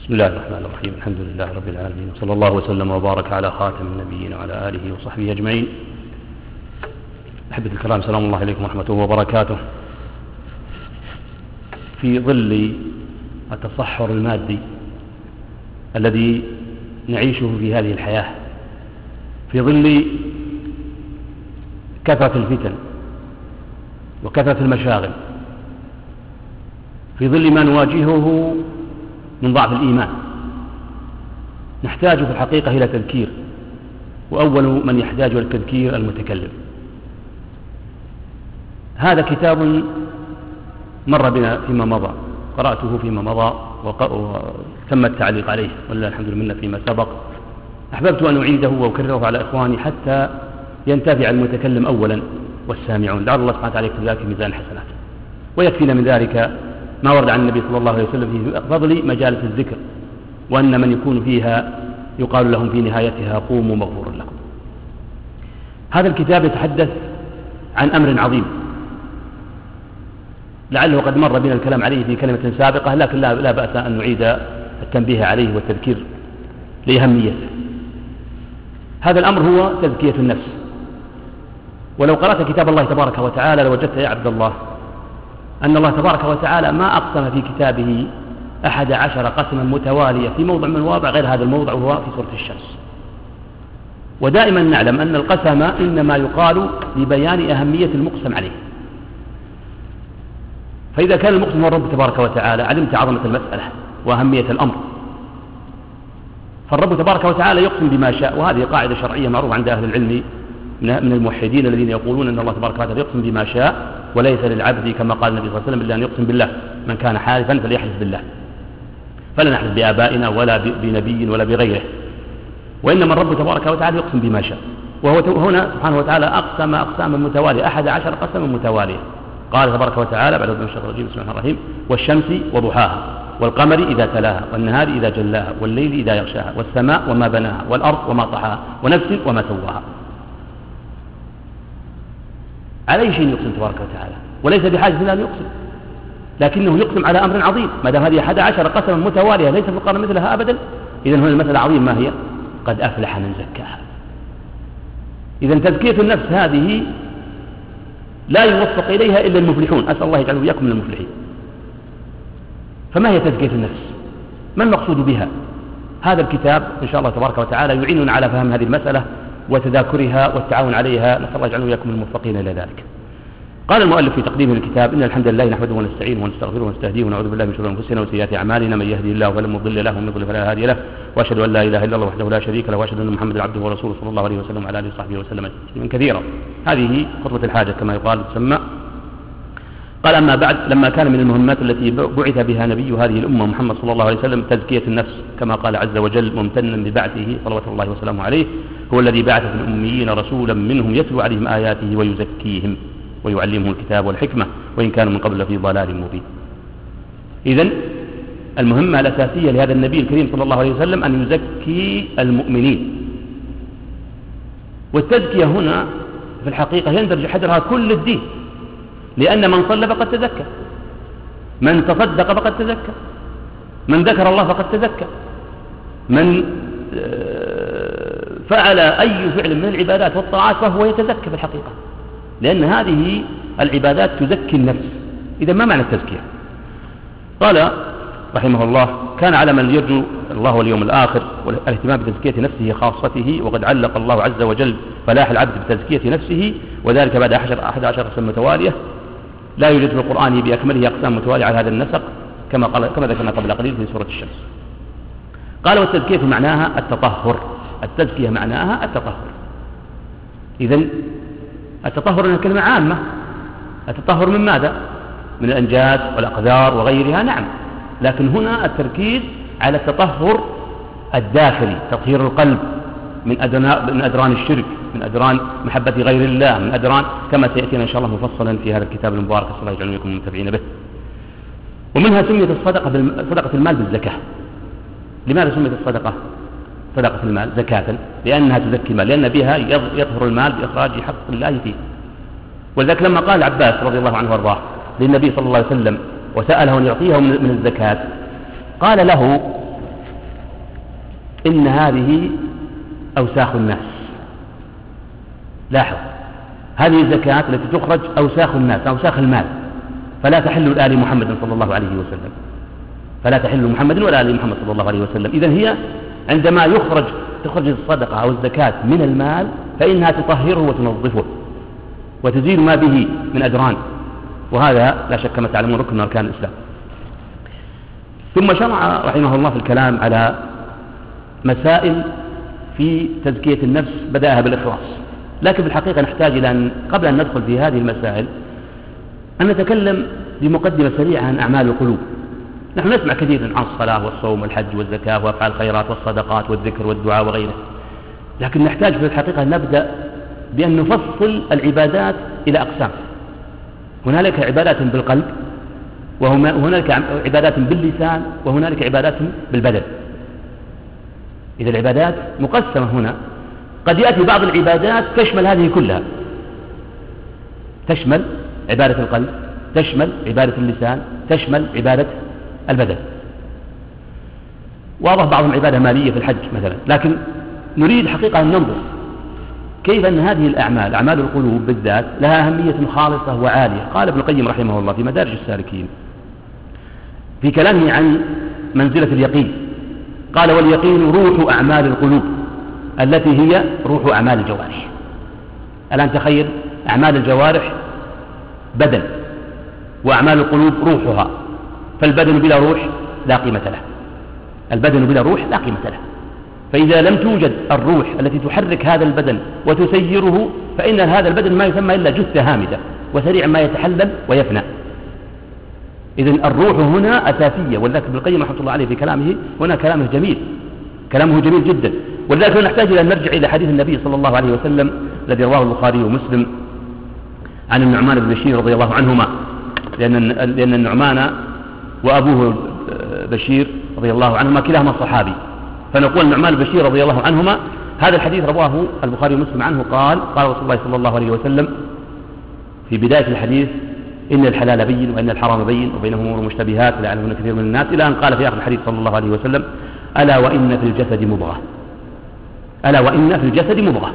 بسم الله الرحمن الرحيم. الحمد لله رب العالمين، وصلى الله وسلم وبارك على خاتم النبيين وعلى آله وصحبه أجمعين. أحبة الكرام، سلام الله عليكم ورحمته وبركاته. في ظل التصحر المادي الذي نعيشه في هذه الحياة، في ظل كثرة الفتن وكثرة المشاغل، في ظل ما نواجهه من ضعف الإيمان، نحتاج في الحقيقة إلى تذكير، وأول من يحتاج إلى التذكير المتكلم. هذا كتاب مر بنا فيما مضى، قرأته فيما مضى وتم التعليق عليه ولله الحمد لله فيما سبق. أحببت أن أعيده وأكرره على إخواني حتى ينتفع المتكلم أولا والسامعون، لعل الله سبحانه وتعالى يكتب ذلك في ميزان الحسنات. ويكفينا من ذلك ما ورد عن النبي صلى الله عليه وسلم في فضل مجالس الذكر، وأن من يكون فيها يقال لهم في نهايتها قوموا مغفور لكم. هذا الكتاب يتحدث عن أمر عظيم، لعله قد مر بنا الكلام عليه في كلمة سابقة، لكن لا بأس أن نعيد التنبيه عليه والتذكير لأهميته. هذا الأمر هو تزكية النفس. ولو قرأت كتاب الله تبارك وتعالى لوجدت يا عبد الله أن الله تبارك وتعالى ما أقسم في كتابه 11 قسما متوالية في موضع من المواضع غير هذا الموضع، وهو في سورة الشمس. ودائما نعلم أن القسم إنما يقال لبيان أهمية المقسم عليه، فإذا كان المقسم هو الرب تبارك وتعالى علمت عظمة المسألة وأهمية الأمر. فالرب تبارك وتعالى يقسم بما شاء، وهذه قاعدة شرعية معروفة عند أهل العلم من الموحدين الذين يقولون أن الله تبارك وتعالى يقسم بما شاء، وليس للعبد كما قال النبي صلى الله عليه وسلم إلا أن يقسم بالله. من كان حالفا فليحلف بالله، فلا نحلف بآبائنا ولا بنبي ولا بغيره، وإنما الرب تبارك وتعالى يقسم بما شاء. وهو هنا سبحانه وتعالى أقسم أقساما متوالية، 11 قسما متوالية. قال تبارك وتعالى بعد من الشيطان الرجيم بسم الله الرحمن الرحيم: والشمس وضحاها والقمر إذا تلاها والنهار إذا جلاها والليل إذا يغشاها والسماء وما بناها والأرض وما طحاها ونفس وما سواها. على شيء يقسم تبارك وتعالى، وليس بحاجة إلى أن يقسم، لكنه يقسم على أمر عظيم. ما دام هذه 11 قسما متوالية ليس في القرآن مثلها أبدا، إذن هنا المسألة عظيم. ما هي؟ قد أفلح من زكاها. إذن تزكية النفس هذه لا يوفق إليها إلا المفلحون، أسأل الله يجعله إياكم من المفلحين. فما هي تزكية النفس؟ ما المقصود بها؟ هذا الكتاب إن شاء الله تبارك وتعالى يعيننا على فهم هذه المسألة وتذاكرها والتعاون عليها، نسأل الله يجعله إياكم الموفقين إلى ذلك. قال المؤلف في تقديمه الكتاب: إن الحمد لله نحمده ونستعينه ونستغفره ونستهديه ونعوذ بالله من شرور أنفسنا وسيئات أعمالنا، من يهدي الله فلا مضل له ومن يضلل فلا هادي له، وأشهد أن لا إله إلا الله وحده لا شريك له، وأشهد أن محمدا عبده ورسوله صلى الله عليه وسلم وعلى آله وصحبه وسلم تسليما كثيرا. هذه خطبة الحاجة كما يقال تسمى. قال: أما بعد، لما كان من المهمات التي بعث بها نبي هذه الأمة محمد صلى الله عليه وسلم تزكية النفس، كما قال عز وجل ممتنا ببعثه صلوات الله وسلامه عليه: هو الذي بعث في الأميين رسولا منهم يتلو عليهم آياته ويزكيهم ويعلمهم الكتاب والحكمة وإن كانوا من قبل في ضلال مبين. إذن المهمة الأساسية لهذا النبي الكريم صلى الله عليه وسلم أن يزكي المؤمنين. والتزكية هنا في الحقيقة يندرج حجرها كل الدين، لأن من صلى فقد تزكى، من تصدق فقد تزكى، من ذكر الله فقد تزكى، من فعل أي فعل من العبادات والطاعات فهو يتزكى في الحقيقة، لأن هذه العبادات تزكي النفس. إذا ما معنى التزكية؟ قال رحمه الله: كان على من يرجو الله واليوم الآخر والاهتمام بتزكية نفسه خاصته، وقد علق الله عز وجل فلاح العبد بتزكية نفسه، وذلك بعد 11 قسم متوالية لا يوجد في القرآن بأكمله أقسام متوالية على هذا النسق، كما ذكرنا قبل قليل في سورة الشمس. قال: والتزكية معناها التطهر. التزكية معناها التطهر. إذن التطهر إنها كلمة عامة. التطهر من ماذا؟ من الأنجاس والأقذار وغيرها، نعم، لكن هنا التركيز على التطهر الداخلي، تطهير القلب من أدران الشرك، من أدران محبة غير الله، من أدران كما سيأتينا إن شاء الله مفصلا في هذا الكتاب المبارك، صلى الله عليه وسلم المتابعين به. ومنها سميت صدقة المال بالزكاة. لماذا سميت الصدقة صدقة المال زكاة؟ لأنها تزكي المال، لأن بها يطهر المال بإخراج حق الله فيه. ولذلك لما قال العباس رضي الله عنه وارضاه للنبي صلى الله عليه وسلم وسأله أن يعطيه من الزكاة، قال له: إن هذه أوساخ الناس. لاحظ، هذه الزكاة التي تخرج أوساخ الناس، أوساخ المال، فلا تحل لآل محمد صلى الله عليه وسلم، فلا تحل محمد ولا آل محمد صلى الله عليه وسلم. إذن هي عندما تخرج الصدقة أو الزكاة من المال فإنها تطهره وتنظفه وتزيل ما به من أدران، وهذا لا شك كما تعلمون ركن من أركان الإسلام. ثم شرع رحمه الله في الكلام على مسائل في تزكية النفس، بدأها بالإخلاص، لكن في الحقيقة نحتاج إلى أن قبل أن ندخل في هذه المسائل أن نتكلم بمقدمة سريعة عن أعمال القلوب. نحن نسمع كثيرا عن الصلاة والصوم والحج والزكاة وأفعال الخيرات والصدقات والذكر والدعاء وغيره، لكن نحتاج في الحقيقة أن نبدأ بأن نفصل العبادات إلى أقسام. هنالك عبادات بالقلب، وهنالك عبادات باللسان، وهنالك عبادات بالبدن. إذا العبادات مقسمة هنا، قد يأتي بعض العبادات تشمل هذه كلها، تشمل عبادة القلب، تشمل عبادة اللسان، تشمل عبادة البدن. واضح بعضهم عبادة مالية في الحج مثلا، لكن نريد حقيقة أن ننظر كيف أن هذه الأعمال، أعمال القلوب بالذات، لها أهمية خالصة وعالية. قال ابن القيم رحمه الله في مدارج السالكين في كلامه عن منزلة اليقين، قال: واليقين روح أعمال القلوب التي هي روح أعمال الجوارح. الآن تخيل، أعمال الجوارح بدن، وأعمال القلوب روحها، فالبدن بلا روح لا قيمة له، البدن بلا روح لا قيمة له. فإذا لم توجد الروح التي تحرك هذا البدن وتسيره، فإن هذا البدن ما يسمى إلا جثة هامدة، وسريعا ما يتحلل ويفنى. إذن الروح هنا أساسية، ولذلك ابن القيم رحمه الله عليه في كلامه هنا كلامه جميل، كلامه جميل جدا. ولذلك نحتاج إلى أن نرجع إلى حديث النبي صلى الله عليه وسلم الذي رواه البخاري ومسلم عن النعمان بن بشير رضي الله عنهما، لأن النعمان وأبوه بشير رضي الله عنهما كلاهما صحابي، فنقول النعمان بن بشير رضي الله عنهما هذا الحديث رواه البخاري ومسلم عنه، قال رسول الله صلى الله عليه وسلم في بداية الحديث: إن الحلال بين وإن الحرام بين وبينهم أمور مشتبهات لا يعلمون كثير من الناس، إلى أن قال في آخر الحديث صلى الله عليه وسلم: ألا وإن في الجسد مضغة، ألا وإن في الجسد مضغة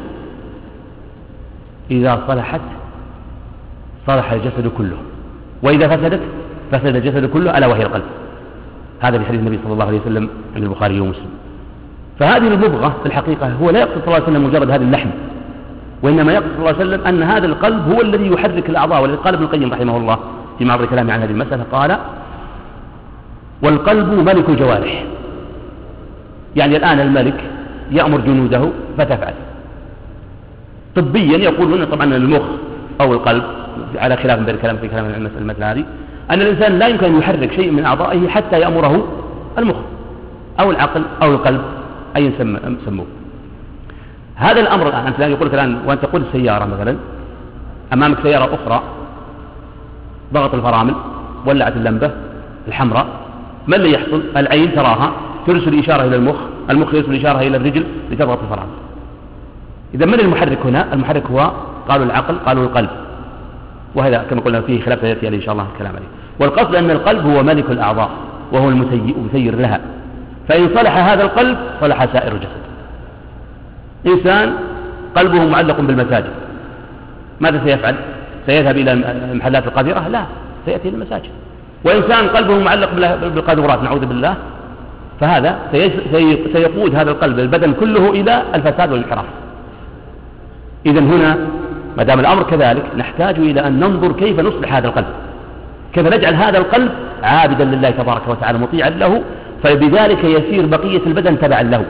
إذا صلحت صلح الجسد كله، وإذا فسدت فسد الجسد كله، ألا وهي القلب. هذا في حديث النبي صلى الله عليه وسلم عند البخاري ومسلم. فهذه المضغة في الحقيقة هو لا يقصد صلى الله عليه وسلم مجرد هذا اللحم، وإنما يقصد صلى الله عليه وسلم أن هذا القلب هو الذي يحرك الأعضاء. ولذلك قال ابن القيم رحمه الله في معرض كلامه عن هذه المسألة، قال: والقلب ملك الجوارح. يعني الآن الملك يأمر جنوده فتفعل. طبيا يقولون طبعا المخ أو القلب، على خلاف من الكلام في كلام المسألة هذه، أن الإنسان لا يمكن أن يحرك شيء من أعضائه حتى يأمره المخ أو العقل أو القلب أي سموه. هذا الأمر الآن أنت يقول لك الآن وأنت تقود السيارة مثلا، أمامك سيارة أخرى، ضغط الفرامل، ولعت اللمبة الحمراء، ما اللي يحصل؟ العين تراها ترسل إشارة إلى المخ، المخ يرسل إشارة إلى الرجل لتضغط الفرامل. إذا من المحرك هنا؟ المحرك هو قالوا العقل، قالوا القلب، وهذا كما قلنا فيه خلاف يأتي عليه إن شاء الله الكلام عليه. والقصد أن القلب هو ملك الأعضاء وهو المسير لها، فإن صلح هذا القلب صلح سائر الجسد. إنسان قلبه معلق بالمساجد، ماذا سيفعل؟ سيذهب إلى المحلات القذرة؟ لا، سيأتي إلى المساجد. وإنسان قلبه معلق بالقاذورات نعوذ بالله، فهذا سيقود هذا القلب البدن كله إلى الفساد والانحراف. إذن هنا ما دام الأمر كذلك نحتاج إلى أن ننظر كيف نصلح هذا القلب، كيف نجعل هذا القلب عابدا لله تبارك وتعالى مطيعا له، فبذلك يسير بقية البدن تبعا له.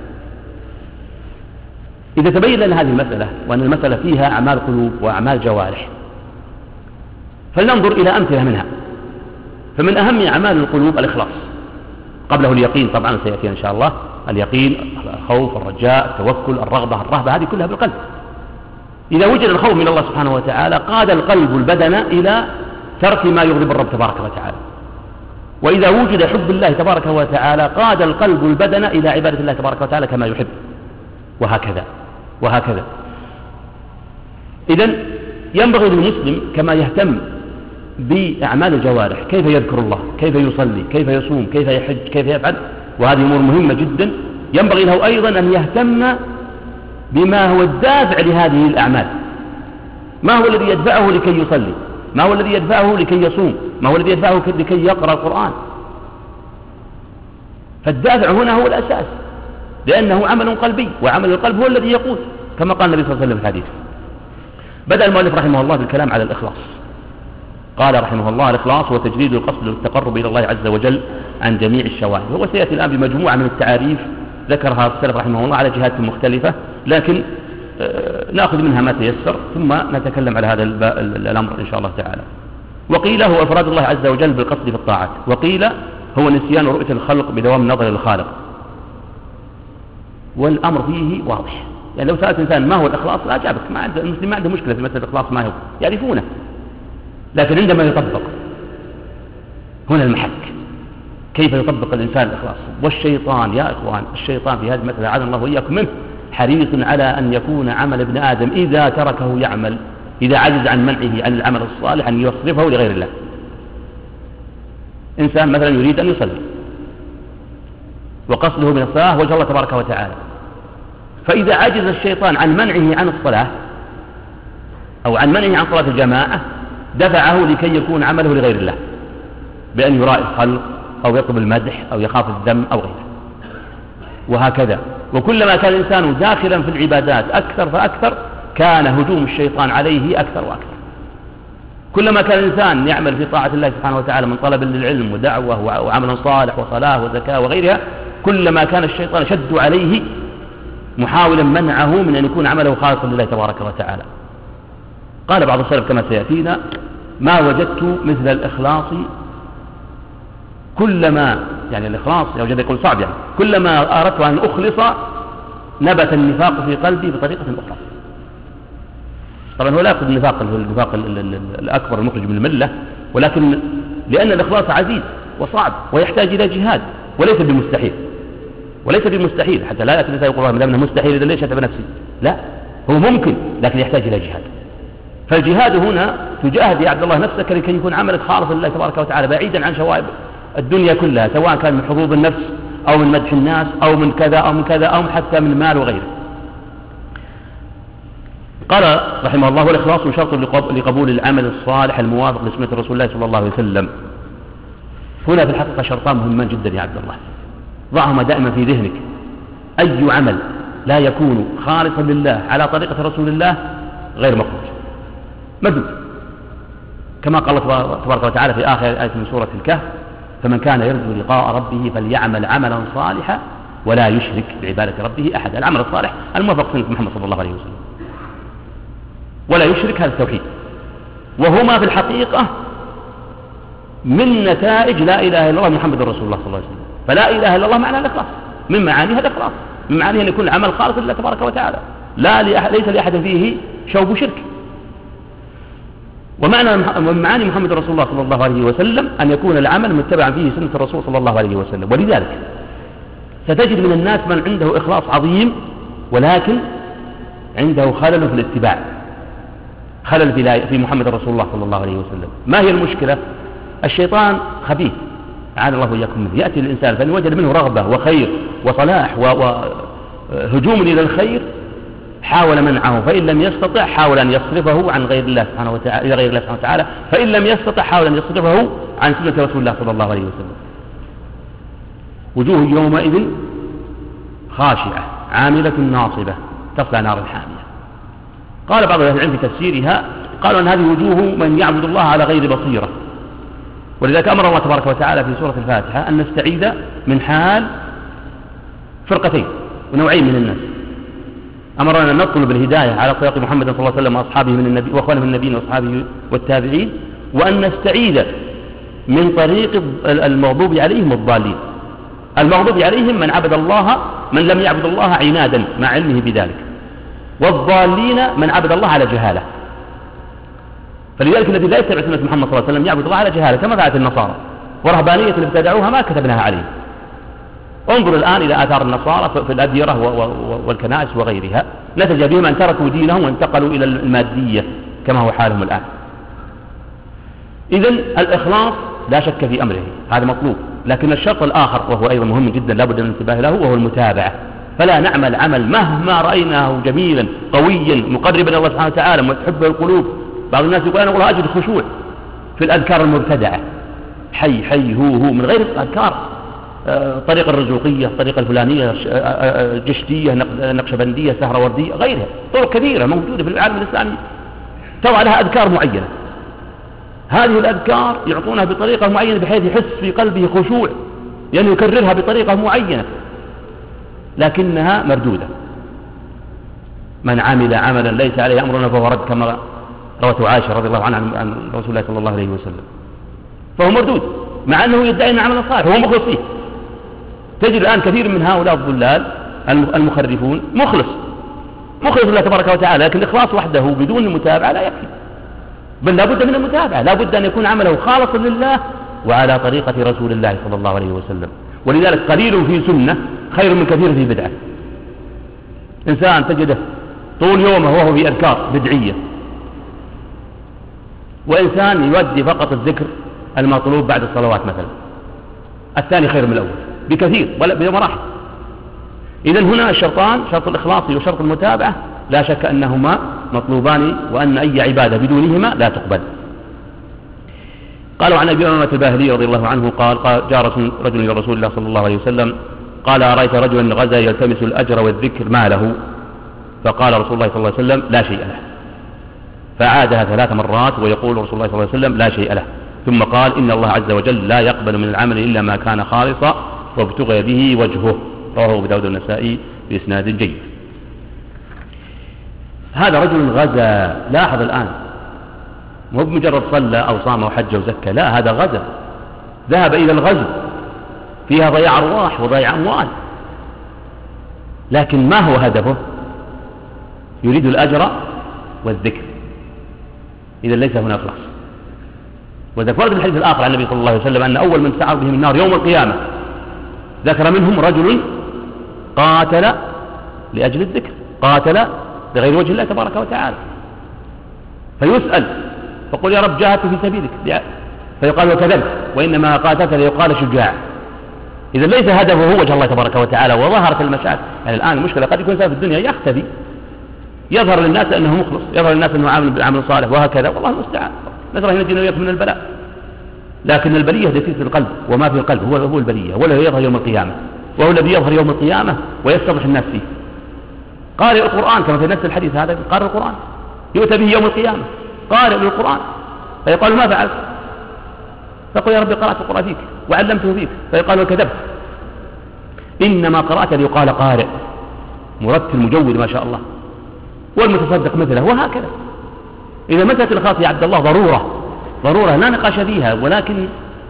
إذا تبين لنا هذه المسألة وأن المسألة فيها أعمال قلوب وأعمال جوارح، فلننظر إلى أمثلة منها. فمن أهم أعمال القلوب الإخلاص، قبله اليقين طبعا سيأتي إن شاء الله، اليقين، الخوف، الرجاء، التوكل، الرغبة، الرهبة، هذه كلها بالقلب. إذا وجد الخوف من الله سبحانه وتعالى قاد القلب البدن إلى ترك ما يغضب الرب تبارك وتعالى، وإذا وجد حب الله تبارك وتعالى قاد القلب البدن إلى عبادة الله تبارك وتعالى كما يحب، وهكذا وهكذا. إذن ينبغي للمسلم كما يهتم بأعمال الجوارح كيف يذكر الله، كيف يصلي، كيف يصوم، كيف يحج، كيف يفعل، وهذه أمور مهمة جدا، ينبغي له أيضا أن يهتم بما هو الدافع لهذه الأعمال. ما هو الذي يدفعه لكي يصلي؟ ما هو الذي يدفعه لكي يصوم؟ ما هو الذي يدفعه لكي يقرأ القرآن؟ فالدافع هنا هو الأساس، لأنه عمل قلبي، وعمل القلب هو الذي يقود، كما قال النبي صلى الله عليه وسلم في الحديث. بدأ المؤلف رحمه الله بالكلام على الإخلاص. قال رحمه الله: الإخلاص هو تجريد القصد للتقرب إلى الله عز وجل عن جميع الشوائب. وهو سيأتي الآن بمجموعة من التعاريف ذكرها السلف رحمه الله على جهات مختلفة، لكن نأخذ منها ما تيسر ثم نتكلم على هذا الأمر إن شاء الله تعالى. وقيل هو إفراد الله عز وجل بالقصد في الطاعات، وقيل هو نسيان رؤية الخلق بدوام النظر للخالق. والأمر فيه واضح، يعني لو سألت إنسان ما هو الإخلاص لا أجابك، المسلم ما عنده مشكلة في مسألة الإخلاص، ما هو يعرفونه، لكن عندما يطبق هنا المحك، كيف يطبق الإنسان الإخلاص. والشيطان يا إخوان، الشيطان في هذه المسألة عاذنا الله وإياكم منه حريص على أن يكون عمل ابن آدم إذا تركه يعمل، إذا عجز عن منعه عن العمل الصالح أن يصرفه لغير الله. إنسان مثلا يريد أن يصلي وقصده من الصلاة وجه الله تبارك وتعالى، فإذا عجز الشيطان عن منعه عن الصلاة أو عن منعه عن صلاة الجماعة دفعه لكي يكون عمله لغير الله، بأن يرائي الخلق أو يطلب المدح أو يخاف الذم أو غيره، وهكذا. وكلما كان الإنسان داخلا في العبادات أكثر فأكثر كان هجوم الشيطان عليه أكثر وأكثر. كلما كان الإنسان يعمل في طاعة الله سبحانه وتعالى من طلب للعلم ودعوة وعمل صالح وصلاة وزكاة وغيرها، كلما كان الشيطان شد عليه محاولا منعه من أن يكون عمله خالصا لله تبارك وتعالى. قال بعض السلف كما سيأتينا: ما وجدت مثل الإخلاص، كلما يعني الإخلاص يوجد يقول صعب، يعني كلما أردت أن أخلص نبت النفاق في قلبي بطريقة أخرى. طبعا هو لا يقصد النفاق الأكبر المخرج من الملة، ولكن لأن الإخلاص عزيز وصعب ويحتاج إلى جهاد، وليس بمستحيل حتى لا يأتي الإنسان يقول ما دام مستحيل إذا ليش أتعب نفسي؟ لا، هو ممكن لكن يحتاج إلى جهاد. فالجهاد هنا تجاهد يا عبد الله نفسك لكي يكون عملك خالص لله تبارك وتعالى، بعيدا عن شوائب الدنيا كلها، سواء كان من حظوظ النفس أو من مدح الناس أو من كذا أو من كذا أو حتى من المال وغيره. قال رحمه الله: والإخلاص شرط لقبول العمل الصالح الموافق لسنة رسول الله صلى الله عليه وسلم. هنا في الحقيقة شرطان مهمان جدا يا عبد الله، ضعهما دائما في ذهنك. أي عمل لا يكون خالصا لله على طريقة رسول الله غير مقبول مردود، كما قال الله تبارك وتعالى في آخر آية من سورة الكهف: فمن كان يرجو لقاء ربه فليعمل عملا صالحا ولا يشرك بعبادة ربه أحدا. العمل الصالح الموافق سنة محمد صلى الله عليه وسلم، ولا يشرك، هذا التوحيد، وهما في الحقيقة من نتائج لا إله إلا الله محمد رسول الله صلى الله عليه وسلم. فلا إله إلا الله معنى الإخلاص، من معانيها الإخلاص، من معانيها أن يكون العمل خالص لله تبارك وتعالى، ليس لأحد فيه شوب شرك. ومعنى من معاني محمد رسول الله صلى الله عليه وسلم أن يكون العمل متبعا فيه سنة الرسول صلى الله عليه وسلم. ولذلك ستجد من الناس من عنده إخلاص عظيم ولكن عنده خلل في الاتباع، خلل في محمد رسول الله صلى الله عليه وسلم. ما هي المشكلة؟ الشيطان خبيث عانى الله وإياكم منه، يأتي الإنسان فإن وجد منه رغبة وخير وصلاح وهجوم إلى الخير حاول منعه، فإن لم يستطع حاول أن يصرفه عن غير الله سبحانه وتعالى إلى غير الله سبحانه وتعالى، فإن لم يستطع حاول أن يصرفه عن سنة رسول الله صلى الله عليه وسلم. وجوه يومئذ خاشعة عاملة ناصبة تصلى نارا حامية. قال بعض أهل العلم في تفسيرها قالوا أن هذه وجوه من يعبد الله على غير بصيرة، ولذلك أمر الله تبارك وتعالى في سورة الفاتحة أن نستعيذ من حال فرقتين ونوعين من الناس. أمرنا أن نطلب الهداية على طريق محمد صلى الله عليه وسلم وأصحابه من النبي وأخوانه من النبيين وأصحابه والتابعين، وأن نستعيذ من طريق المغضوب عليهم الضالين. المغضوب عليهم من عبد الله، من لم يعبد الله عنادا مع علمه بذلك، والضالين من عبد الله على جهالة. فلذلك الذي لا يتبع سنة محمد صلى الله عليه وسلم يعبد الله على جهالة كما فعلت النصارى، ورهبانية اللي ابتدعوها ما كتبناها عليهم. انظر الآن إلى آثار النصارى في الأديرة والكنائس وغيرها، نتج بهم أن تركوا دينهم وانتقلوا إلى المادية كما هو حالهم الآن. إذن الإخلاص لا شك في أمره، هذا مطلوب، لكن الشرط الآخر وهو أيضا مهم جدا لا بد من الانتباه له وهو المتابعة. فلا نعمل عمل مهما رأيناه جميلا قويا مقربا إلى الله سبحانه وتعالى وتحبه القلوب. بعض الناس يقول أنا والله أجد خشوع في الأذكار المبتدعة، حي حي هو من غير الأذكار، طريقة الرزوقية، طريقة الفلانية، جشتية، نقشبندية، سهروردية، غيرها طرق كثيرة موجودة في العالم الإسلامي توضع لها أذكار معينة. هذه الأذكار يعطونها بطريقة معينة بحيث يحس في قلبه خشوع، يعني يكررها بطريقة معينة لكنها مردودة. من عمل عملا ليس عليه أمرنا فهو رد، كما روته عائشة رضي الله عنها عن رسول الله صلى الله عليه وسلم. فهو مردود مع أنه يدعي أن عملا صالح وهو مخلص فيه. تجد الآن كثير من هؤلاء الضلال المخرفون مخلص لله تبارك وتعالى، لكن الإخلاص وحده بدون المتابعة لا يكفي، بل لا بد من المتابعة، لا بد أن يكون عمله خالصا لله وعلى طريقة رسول الله صلى الله عليه وسلم. ولذلك قليل في سنة خير من كثير في بدعة. إنسان تجده طول يومه وهو في أذكار بدعية، وإنسان يؤدي فقط الذكر المطلوب بعد الصلوات مثلا، الثاني خير من الأول بكثير بمراحل. إذن هنا الشرطان، شرط الإخلاص وشرط المتابعة، لا شك أنهما مطلوبان، وأن أي عبادة بدونهما لا تقبل. قالوا عن أبي أمامة الباهلي رضي الله عنه قال جاء رجل إلى رسول الله صلى الله عليه وسلم قال أرأيت رجلا غزا يلتمس الأجر والذكر ما له؟ فقال رسول الله صلى الله عليه وسلم لا شيء له. فعادها 3 مرات ويقول رسول الله صلى الله عليه وسلم لا شيء له، ثم قال إن الله عز وجل لا يقبل من العمل إلا ما كان خالصا وابتغي به وجهه. رواه أبو داود والنسائي بإسناد جيد. هذا رجل غزا، لاحظ الآن مو بمجرد صلى أو صام أو حج وزكى، لا، هذا غزا، ذهب إلى الغزو فيها ضياع أرواح وضياع أموال، لكن ما هو هدفه؟ يريد الأجر والذكر. إذا ليس هنا إخلاص. وذكر في الحديث الآخر عن النبي صلى الله عليه وسلم أن أول من سعر بهم النار يوم القيامة ذكر منهم رجل قاتل لأجل الذكر، قاتل لغير وجه الله تبارك وتعالى، فيسأل فقل يا رب جاهدت في سبيلك، فيقال وكذبت وإنما قاتلت ليقال شجاع. إذا ليس هدفه هو وجه الله تبارك وتعالى وظهرت المشاكل. يعني الآن المشكلة قد يكون إنسان في الدنيا يختفي، يظهر للناس أنه مخلص، يظهر للناس أنه عامل بالعمل الصالح وهكذا، والله المستعان، نسأل الله ينجينا وإياكم من البلاء. لكن البلية التي في القلب وما في القلب هو البلية، ولا يظهر يوم القيامة، وهو الذي يظهر يوم القيامة ويستضح الناس فيه. قارئ القرآن كما في نفس الحديث هذا، قارئ القرآن يؤتى به يوم القيامة قارئ للقرآن فيقال ما فعلت؟ فقل يا ربي قرأت القرآن فيك وعلمته فيك، فيقال وكذبت، إنما قرأت ليقال قارئ مرتل مجود ما شاء الله، والمتصدق مثله، وهكذا. إذا مسألة الإخلاص يا عبد الله ضرورة لا نقاش فيها، ولكن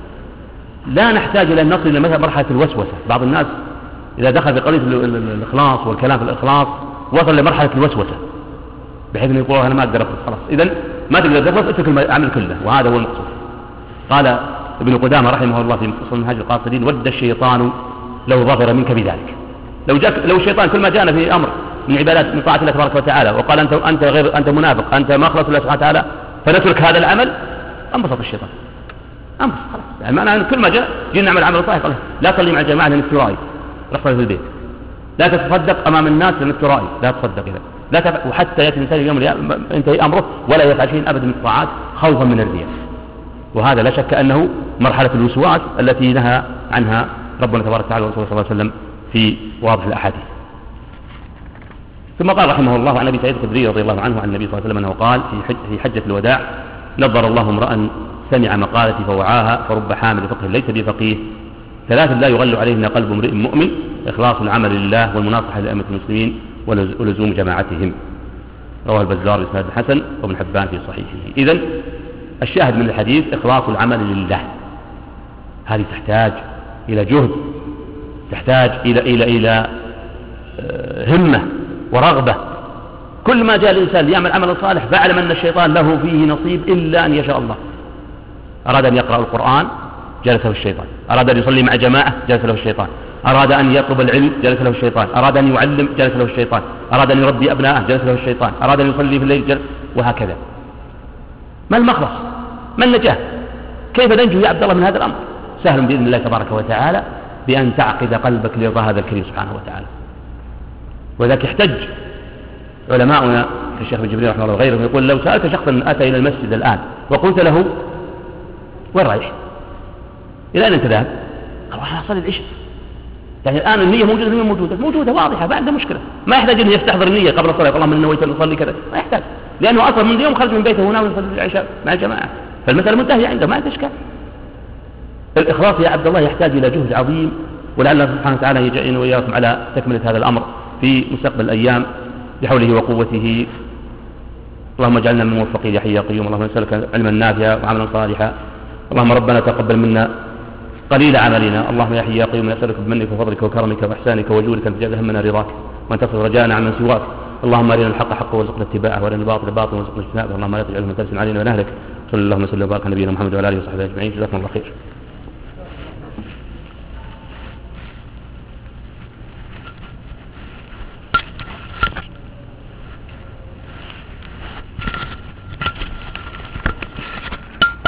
لا نحتاج إلى أن نصل إلى مثل مرحلة الوسوسة. بعض الناس إذا دخل في قضية الإخلاص والكلام في الإخلاص وصل لمرحلة الوسوسة بحيث أنه يقول أنا ما أقدر أخلص، خلاص إذن ما تقدر تخلص، اترك العمل كله، وهذا هو المقصود. قال ابن قدامة رحمه الله في مختصر منهاج القاصدين ود الشيطان لو ظفر منك بذلك. لو الشيطان كل ما جاءنا في أمر من عبادات من طاعة الله تبارك وتعالى وقال أنت منافق، أنت ما أخلص الله سبحانه وتعالى، فنترك هذا العمل، انبسط الشيطان، انبسط خلاص. يعني معنى كل ما جاء جينا نعمل عمل صالح، قال لا تصلي مع الجماعة لأنك ترائي، رح في البيت، لا تتصدق أمام الناس لأنك ترائي، لا تصدق إذا لا تفعل، وحتى يأتي الإنسان يوم ينتهي أمره ولا يفعل شيء أبدا من الطاعات خوفا من الرياء. وهذا لا شك أنه مرحلة الوسواس التي نهى عنها ربنا تبارك وتعالى ورسوله صلى الله عليه وسلم في واضح الأحاديث. ثم قال رحمه الله عن أبي سعيد الخدري رضي الله عنه عن النبي صلى الله عليه وسلم أنه قال في حجة الوداع نظر الله امرأ سمع مقالتي فوعاها فرب حامل فقه ليس بفقيه 3 لا يغل عليهن قلب امرئ مؤمن: إخلاص العمل لله والمناصحة لأئمة المسلمين ولزوم جماعتهم. رواه البزار بإسناد حسن وابن حبان في صحيحه. إذن الشاهد من الحديث إخلاص العمل لله. هذه تحتاج إلى جهد، تحتاج إلى همة ورغبة. كل ما جاء الإنسان ليعمل عمل صالح فاعلم أن الشيطان له فيه نصيب إلا أن يشاء الله. أراد أن يقرأ القرآن جلس له الشيطان، أراد أن يصلي مع جماعة جلس له الشيطان، أراد أن يطلب العلم جلس له الشيطان، أراد أن يعلم جلس له الشيطان، أراد أن يربي أبناءه جلس له الشيطان، أراد أن يصلي في الليل جلس، وهكذا. ما المخلص؟ ما النجاة؟ كيف ننجو يا عبد الله من هذا الأمر؟ سهل بإذن الله تبارك وتعالى بأن تعقد قلبك لرضا هذا الكريم سبحانه وتعالى. وذلك يحتج علماؤنا كالشيخ ابن جبريل رحمه الله وغيره يقول لو سألت شخصا أتى إلى المسجد الآن وقلت له وين رايح؟ إلى أين أنت ذاهب؟ قال راح أصلي العشاء. يعني الآن النية موجودة واضحة، ما عنده مشكلة، ما يحتاج أن يستحضر النية قبل الصلاة، اللهم إني نويت أن أصلي كذا، ما يحتاج، لأنه أصلا من اليوم خرج من بيته هنا ويصلي العشاء مع الجماعة، فالمسألة منتهية عنده، ما عنده إشكال. الإخلاص يا عبد الله يحتاج إلى جهد عظيم، ولعل الله سبحانه وتعالى يجعلنا وإياكم على تكملة هذا الأمر في مستقبل الأيام بحوله وقوته. اللهم اجعلنا من الموفقين يا حي يا قيوم. اللهم نسألك علما نافعا وعملا صالحا. اللهم ربنا تقبل منا قليل عملنا. اللهم يا حي يا قيوم نسألك بمنك وفضلك وكرمك وإحسانك وجودك أن تجعل همنا رضاك وأن تصرف رجاءنا عن من سواك. اللهم أرنا الحق حقا وارزقنا اتباعه وأرنا الباطل باطلا وارزقنا اجتنابه. اللهم لا تجعله من تلسن علينا ونهلك. صلى الله وسلم وبارك على نبينا محمد وعلى آله وصحبه أجمعين. جزاكم الله خير.